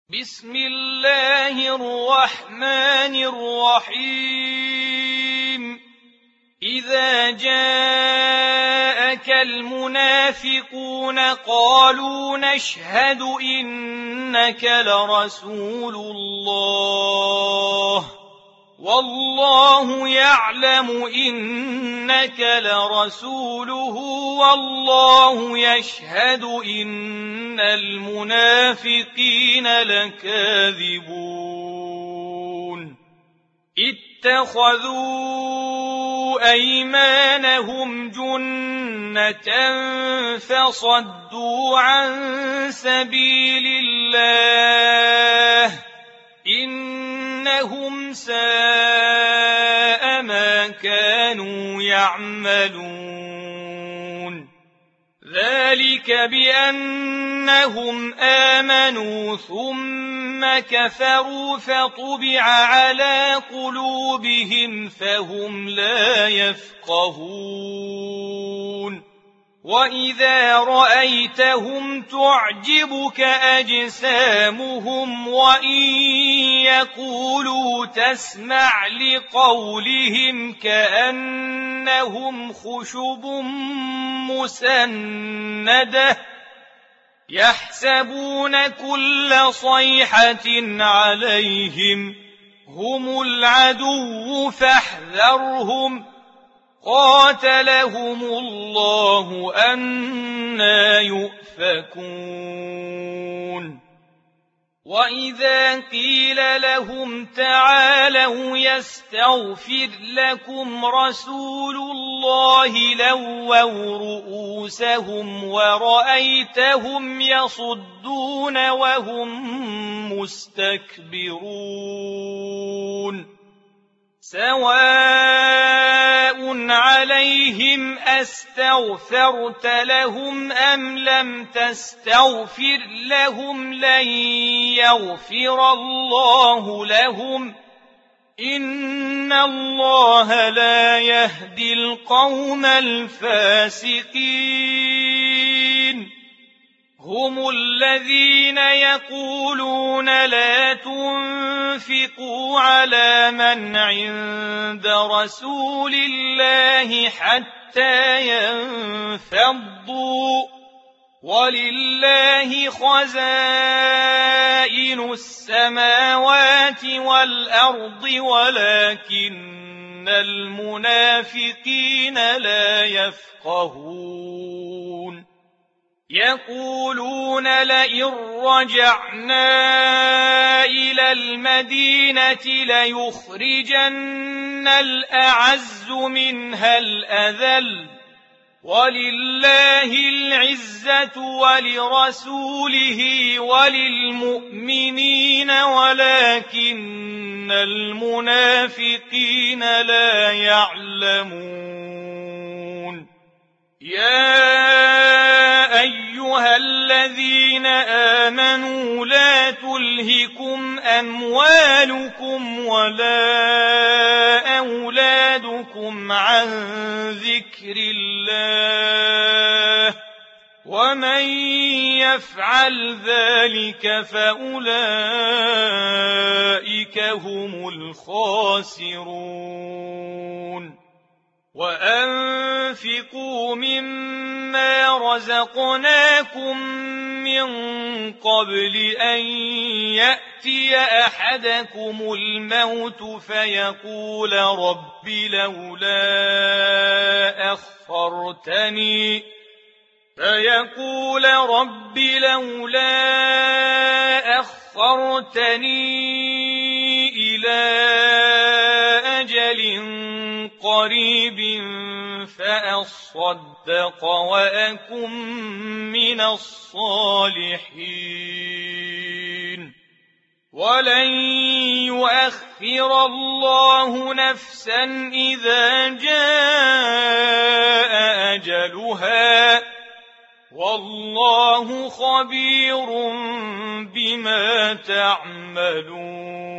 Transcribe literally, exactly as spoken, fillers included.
بسم الله الرحمن الرحيم إذا جاءك المنافقون قالوا نشهد إنك لرسول الله والله يعلم إنك لرسوله والله يشهد إن المنافقين لكاذبون اتخذوا أيمانهم جنة فصدوا عن سبيل الله إنهم ساء ما كانوا يعملون ذلك بأنهم آمنوا ثم كفروا فطبع على قلوبهم فهم لا يفقهون وإذا رأيتهم تعجبك أجسامهم وإن يقولوا تسمع لقولهم كأنهم خشب مسندة يحسبون كل صيحة عليهم هم العدو فاحذرهم قاتلهم الله أنى يؤفكون وإذا قيل لهم تعالوا يستغفر لكم رسول الله لووا رؤوسهم ورأيتهم يصدون وهم مستكبرون سواء عليهم أستغفرت لهم أم لم تستغفر لهم لن يغفر الله لهم إن الله لا يهدي القوم الفاسقين هم الذين يقولون لا تنفقوا على من عند رسول الله حتى ينفضوا ولله خزائن السماوات والأرض ولكن المنافقين لا يفقهون يقولون لئن رجعنا إلى المدينة ليخرجن الأعز منها الأذل ولله العزة ولرسوله وللمؤمنين ولكن المنافقين لا يعلمون يا أيها الذين آمنوا لا تلهكم أموالكم ولا أولادكم عن ذكر الله ومن يفعل ذلك فأولئك هم الخاسرون وأنفقوا مما رزقناكم من قبل أن يأتي أحدكم الموت فيقول رب لولا أخرتني فيقول رب لولا أخرتني إلى أجل قريب فأصدق وأكن من الصالحين ولن يؤخر الله نفسا إذا جاء أجلها والله خبير بما تعملون